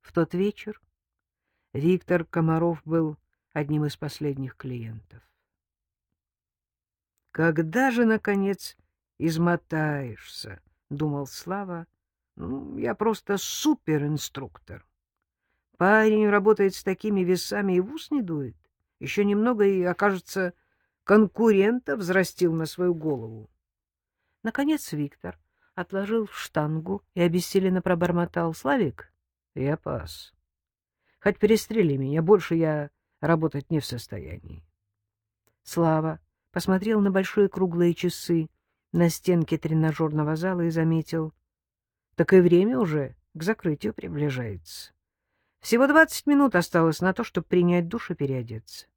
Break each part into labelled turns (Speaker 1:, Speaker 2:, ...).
Speaker 1: В тот вечер Виктор Комаров был одним из последних клиентов. «Когда же, наконец, измотаешься?» — думал Слава. «Ну, я просто суперинструктор. Парень работает с такими весами и в ус не дует. Еще немного и, окажется, конкурента взрастил на свою голову». Наконец Виктор отложил штангу и обессиленно пробормотал: «Славик, я пас. Хоть перестрели меня, больше я работать не в состоянии». Слава посмотрел на большие круглые часы на стенке тренажерного зала и заметил: так и время уже к закрытию приближается. Всего 20 минут осталось на то, чтобы принять душ и переодеться.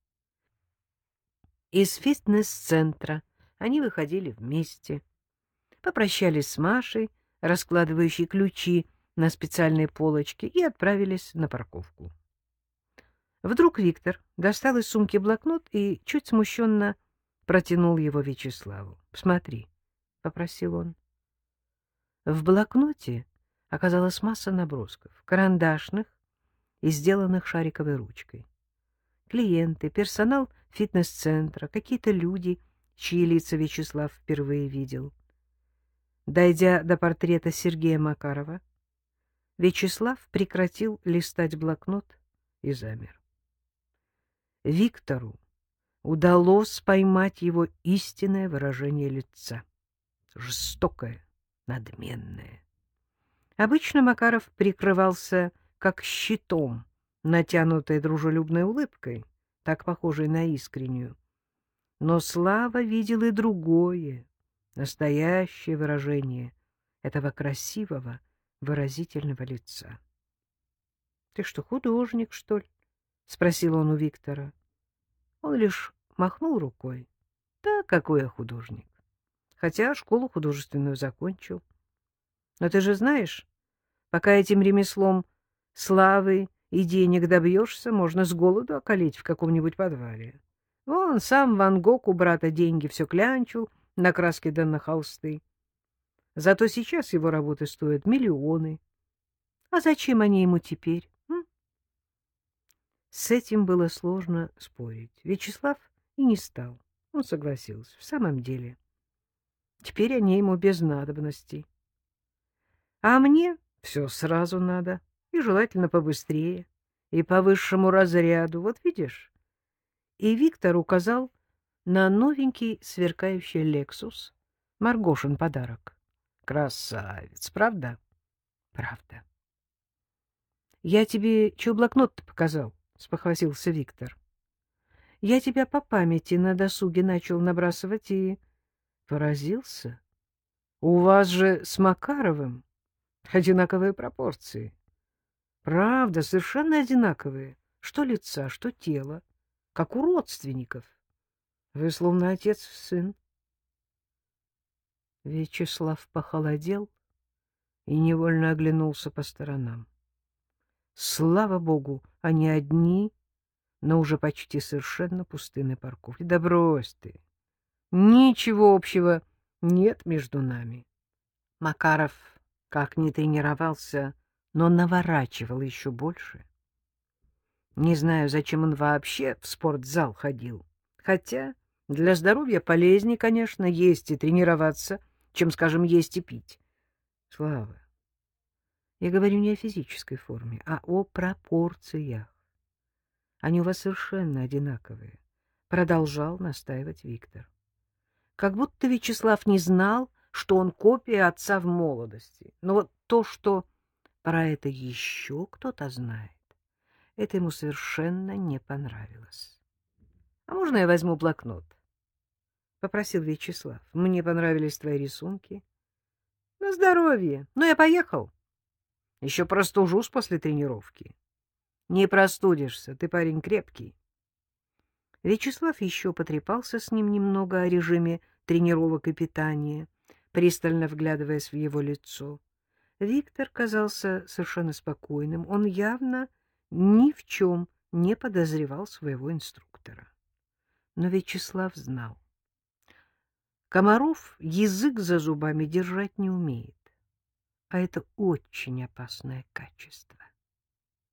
Speaker 1: Из фитнес-центра они выходили вместе, попрощались с Машей, раскладывающей ключи на специальной полочке, и отправились на парковку. Вдруг Виктор достал из сумки блокнот и чуть смущенно протянул его Вячеславу. — Смотри, — попросил он. В блокноте оказалась масса набросков, карандашных и сделанных шариковой ручкой. Клиенты, персонал фитнес-центра, какие-то люди, чьи лица Вячеслав впервые видел. Дойдя до портрета Сергея Макарова, Вячеслав прекратил листать блокнот и замер. Виктору удалось поймать его истинное выражение лица. Жестокое, надменное. Обычно Макаров прикрывался как щитом, натянутой дружелюбной улыбкой, так похожей на искреннюю. Но Слава видел и другое, настоящее выражение этого красивого, выразительного лица. — Ты что, художник, что ли? — спросил он у Виктора. Он лишь махнул рукой. — Да, какой я художник. Хотя школу художественную закончил. Но ты же знаешь, пока этим ремеслом славы и денег добьешься, можно с голоду околеть в каком-нибудь подвале. Вон сам Ван Гог у брата деньги все клянчил на краски да на холсты. Зато сейчас его работы стоят миллионы. А зачем они ему теперь? С этим было сложно спорить. Вячеслав и не стал. Он согласился. В самом деле, теперь они ему без надобности. А мне все сразу надо, и желательно побыстрее, и по высшему разряду. Вот видишь? И Виктор указал на новенький сверкающий «Лексус». Маргошин подарок. Красавец, правда? Правда. Я тебе чё блокнот-то показал? — спохватился Виктор. Я тебя по памяти на досуге начал набрасывать и поразился. У вас же с Макаровым одинаковые пропорции. Правда, совершенно одинаковые. Что лица, что тело, как у родственников. Вы словно отец и сын. Вячеслав похолодел и невольно оглянулся по сторонам. Слава богу, они одни, но уже почти совершенно пустынной парковке. Да брось ты! Ничего общего нет между нами. Макаров как ни тренировался, но наворачивал еще больше. Не знаю, зачем он вообще в спортзал ходил. Хотя для здоровья полезнее, конечно, есть и тренироваться, чем, скажем, есть и пить. Слава, я говорю не о физической форме, а о пропорциях. Они у вас совершенно одинаковые, — продолжал настаивать Виктор. Как будто Вячеслав не знал, что он копия отца в молодости. Но вот то, что про это еще кто-то знает, это ему совершенно не понравилось. — А можно я возьму блокнот? — попросил Вячеслав. — Мне понравились твои рисунки. — На здоровье. Ну, я поехал. Еще простужусь после тренировки. — Не простудишься, ты парень крепкий. Вячеслав еще потрепался с ним немного о режиме тренировок и питания, пристально вглядываясь в его лицо. Виктор казался совершенно спокойным. Он явно ни в чем не подозревал своего инструктора. Но Вячеслав знал. Комаров язык за зубами держать не умеет, а это очень опасное качество.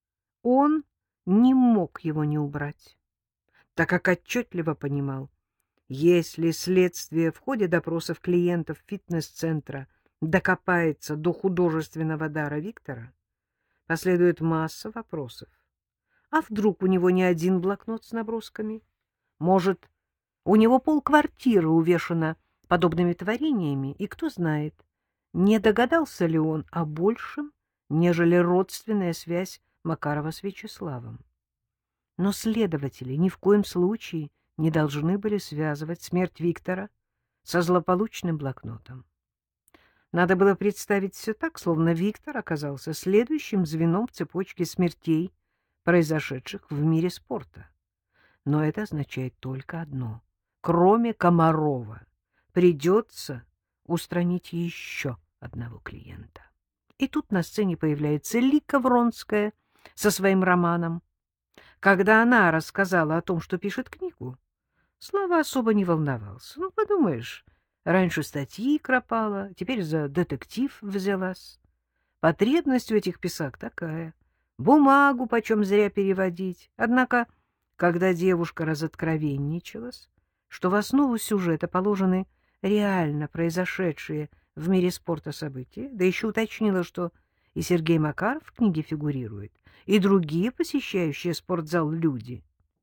Speaker 1: он не мог его не убрать, так как отчетливо понимал, если следствие в ходе допросов клиентов фитнес-центра докопается до художественного дара Виктора, последует масса вопросов. А вдруг у него не один блокнот с набросками? Может, у него полквартиры увешано подобными творениями, и кто знает, не догадался ли он о большем, нежели родственная связь Макарова с Вячеславом. Но следователи ни в коем случае не должны были связывать смерть Виктора со злополучным блокнотом. Надо было представить все так, словно Виктор оказался следующим звеном в цепочке смертей, произошедших в мире спорта. Но это означает только одно. Кроме Комарова, придется устранить еще одного клиента. И тут на сцене появляется Лика Вронская со своим романом. Когда она рассказала о том, что пишет книгу, Слава особо не волновался. Ну, подумаешь, раньше статьи кропала, теперь за детектив взялась. Потребность у этих писак такая. Бумагу почем зря переводить. Однако, когда девушка разоткровенничалась, что в основу сюжета положены реально произошедшие в мире спорта события, да еще уточнила, что и Сергей Макаров в книге фигурирует, и другие посещающие спортзал люди,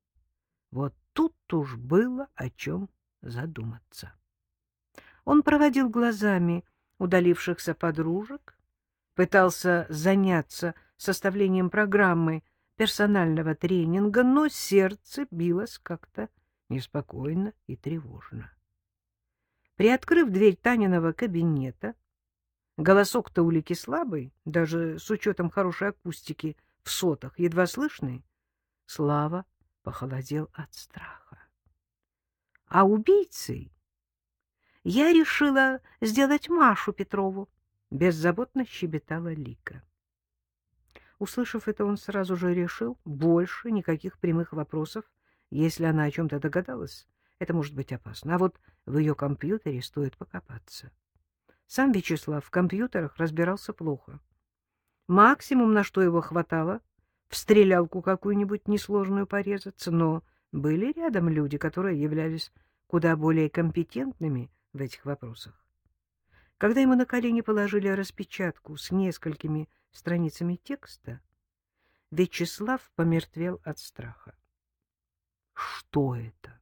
Speaker 1: вот тут уж было о чем задуматься. Он проводил глазами удалившихся подружек, пытался заняться составлением программы персонального тренинга, но сердце билось как-то неспокойно и тревожно. Приоткрыв дверь Таниного кабинета, голосок-то у Лики слабый, даже с учетом хорошей акустики в сотах, едва слышный, Слава похолодел от страха. А убийцей я решила сделать Машу Петрову, беззаботно щебетала Лика. Услышав это, он сразу же решил, больше никаких прямых вопросов, если она о чем-то догадалась, это может быть опасно. А вот в ее компьютере стоит покопаться. Сам Вячеслав в компьютерах разбирался плохо. Максимум, на что его хватало, в стрелялку какую-нибудь несложную порезаться, но были рядом люди, которые являлись куда более компетентными в этих вопросах. Когда ему на колени положили распечатку с несколькими страницами текста, Вячеслав помертвел от страха. Что это?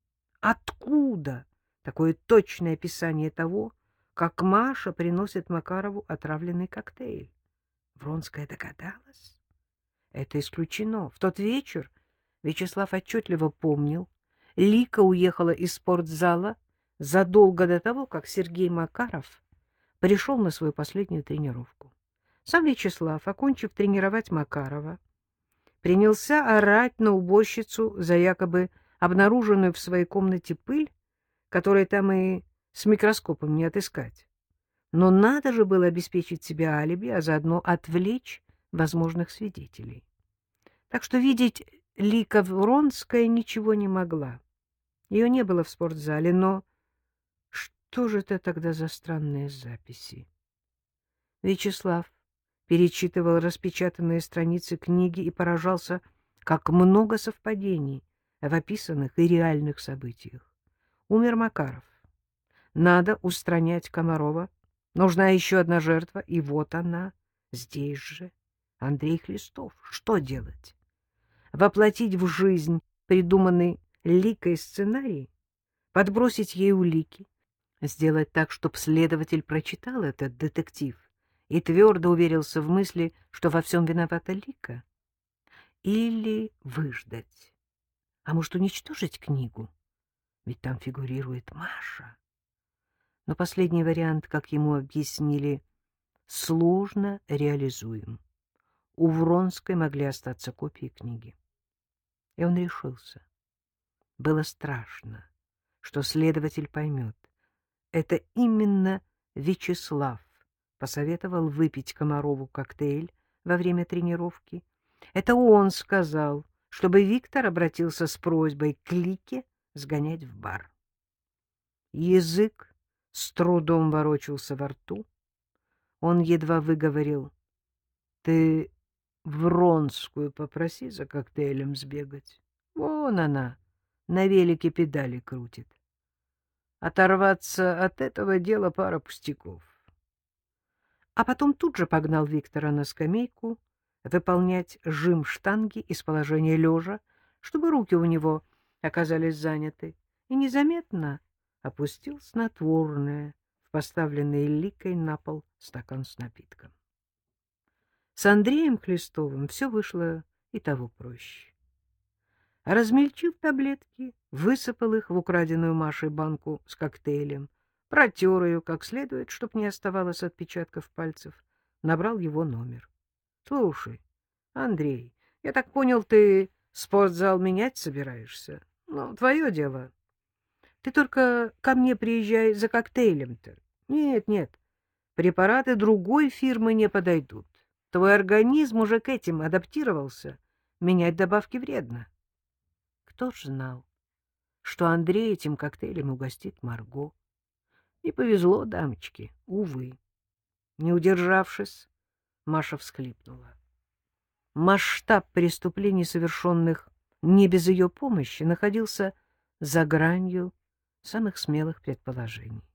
Speaker 1: Откуда такое точное описание того, как Маша приносит Макарову отравленный коктейль? Вронская догадалась? Это исключено. В тот вечер Вячеслав отчетливо помнил, Лика уехала из спортзала задолго до того, как Сергей Макаров пришел на свою последнюю тренировку. Сам Вячеслав, окончив тренировать Макарова, принялся орать на уборщицу за якобы обнаруженную в своей комнате пыль, которой там и с микроскопом не отыскать. Но надо же было обеспечить себе алиби, а заодно отвлечь возможных свидетелей. Так что видеть Лика Вронская ничего не могла. Ее не было в спортзале, но что же это тогда за странные записи? Вячеслав перечитывал распечатанные страницы книги и поражался, как много совпадений в описанных и реальных событиях. Умер Макаров. Надо устранять Комарова. Нужна еще одна жертва, и вот она, здесь же. Андрей Хлестов. Что делать? Воплотить в жизнь придуманный Ликой сценарий? Подбросить ей улики? Сделать так, чтобы следователь прочитал этот детектив и твердо уверился в мысли, что во всем виновата Лика? Или выждать? А может, уничтожить книгу? Ведь там фигурирует Маша. Но последний вариант, как ему объяснили, сложно реализуем. У Вронской могли остаться копии книги. И он решился. Было страшно, что следователь поймет. Это именно Вячеслав посоветовал выпить Комарову коктейль во время тренировки. Это он сказал, чтобы Виктор обратился с просьбой к Лике сгонять в бар. Язык с трудом ворочался во рту. Он едва выговорил: — Ты Вронскую попроси за коктейлем сбегать. Вон она, на велике педали крутит. Оторваться от этого дела пара пустяков. А потом тут же погнал Виктора на скамейку выполнять жим штанги из положения лежа, чтобы руки у него оказались заняты, и незаметно опустил снотворное в поставленный Ликой на пол стакан с напитком. С Андреем Хлестовым все вышло и того проще. Размельчив таблетки, высыпал их в украденную Машей банку с коктейлем, протер ее как следует, чтоб не оставалось отпечатков пальцев, набрал его номер. — Слушай, Андрей, я так понял, ты спортзал менять собираешься? Ну, твое дело. Ты только ко мне приезжай за коктейлем-то. Нет, нет, препараты другой фирмы не подойдут. Твой организм уже к этим адаптировался. Менять добавки вредно. Кто ж знал, что Андрей этим коктейлем угостит Марго? Не повезло дамочке, увы. Не удержавшись, Маша всхлипнула. Масштаб преступлений, совершенных не без ее помощи, находился за гранью самых смелых предположений.